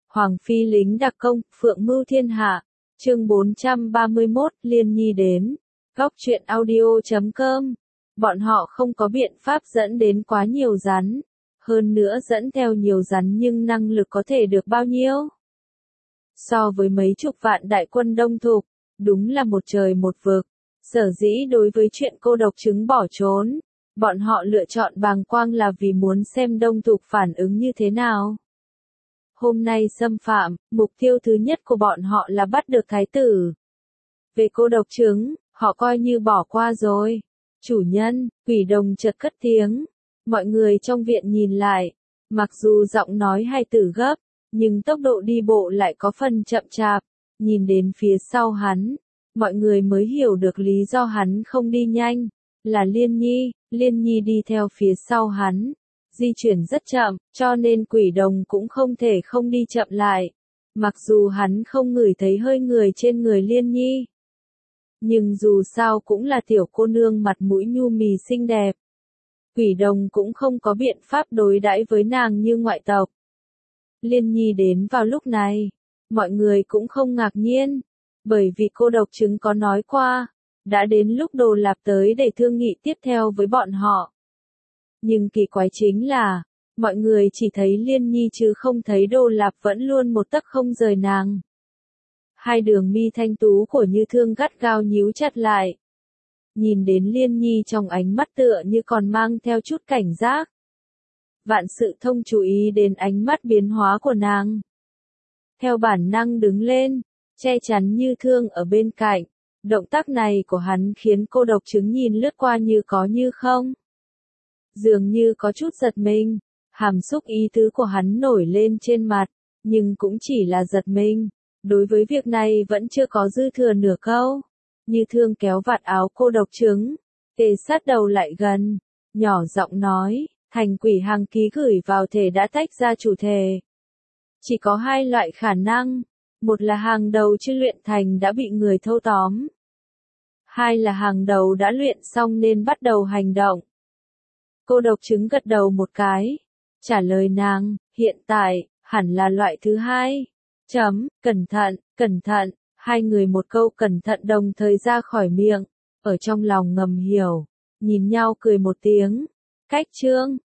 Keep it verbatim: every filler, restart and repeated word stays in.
Hoàng phi lính đặc công, phượng mưu thiên hạ. Chương bốn trăm ba mươi mốt, Liên Nhi đến. Góc truyện audio chấm com. Bọn họ không có biện pháp dẫn đến quá nhiều rắn. Hơn nữa dẫn theo nhiều rắn nhưng năng lực có thể được bao nhiêu? So với mấy chục vạn đại quân Đông Thục, đúng là một trời một vực. Sở dĩ đối với chuyện cô độc trứng bỏ trốn, bọn họ lựa chọn bàng quang là vì muốn xem Đông Thục phản ứng như thế nào. Hôm nay xâm phạm, mục tiêu thứ nhất của bọn họ là bắt được thái tử. Về cô độc trứng, họ coi như bỏ qua rồi. Chủ nhân, quỷ đồng chợt cất tiếng. Mọi người trong viện nhìn lại. Mặc dù giọng nói hai từ gấp, nhưng tốc độ đi bộ lại có phần chậm chạp. Nhìn đến phía sau hắn, mọi người mới hiểu được lý do hắn không đi nhanh. Là Liên Nhi, Liên Nhi đi theo phía sau hắn. Di chuyển rất chậm, cho nên quỷ đồng cũng không thể không đi chậm lại. Mặc dù hắn không ngửi thấy hơi người trên người Liên Nhi. Nhưng dù sao cũng là tiểu cô nương mặt mũi nhu mì xinh đẹp. Quỷ đồng cũng không có biện pháp đối đãi với nàng như ngoại tộc. Liên Nhi đến vào lúc này, mọi người cũng không ngạc nhiên. Bởi vì cô độc trứng có nói qua, đã đến lúc Đồ Lạp tới để thương nghị tiếp theo với bọn họ. Nhưng kỳ quái chính là, mọi người chỉ thấy Liên Nhi chứ không thấy Đồ Lạp vẫn luôn một tấc không rời nàng. Hai đường mi thanh tú của Như Thương gắt gao nhíu chặt lại. Nhìn đến Liên Nhi trong ánh mắt tựa như còn mang theo chút cảnh giác. Vạn sự thông chú ý đến ánh mắt biến hóa của nàng. Theo bản năng đứng lên, che chắn Như Thương ở bên cạnh. Động tác này của hắn khiến cô độc trứng nhìn lướt qua như có như không. Dường như có chút giật mình, hàm xúc ý tứ của hắn nổi lên trên mặt, nhưng cũng chỉ là giật mình. Đối với việc này vẫn chưa có dư thừa nửa câu. Như Thương kéo vạt áo cô độc trứng, kề sát đầu lại gần, nhỏ giọng nói, thành quỷ hàng ký gửi vào thể đã tách ra chủ thể. Chỉ có hai loại khả năng, một là hàng đầu chưa luyện thành đã bị người thâu tóm. Hai là hàng đầu đã luyện xong nên bắt đầu hành động. Cô độc trứng gật đầu một cái, trả lời nàng, hiện tại, hẳn là loại thứ hai. Chấm, cẩn thận, cẩn thận, hai người một câu cẩn thận đồng thời ra khỏi miệng, ở trong lòng ngầm hiểu, nhìn nhau cười một tiếng. Cách chương,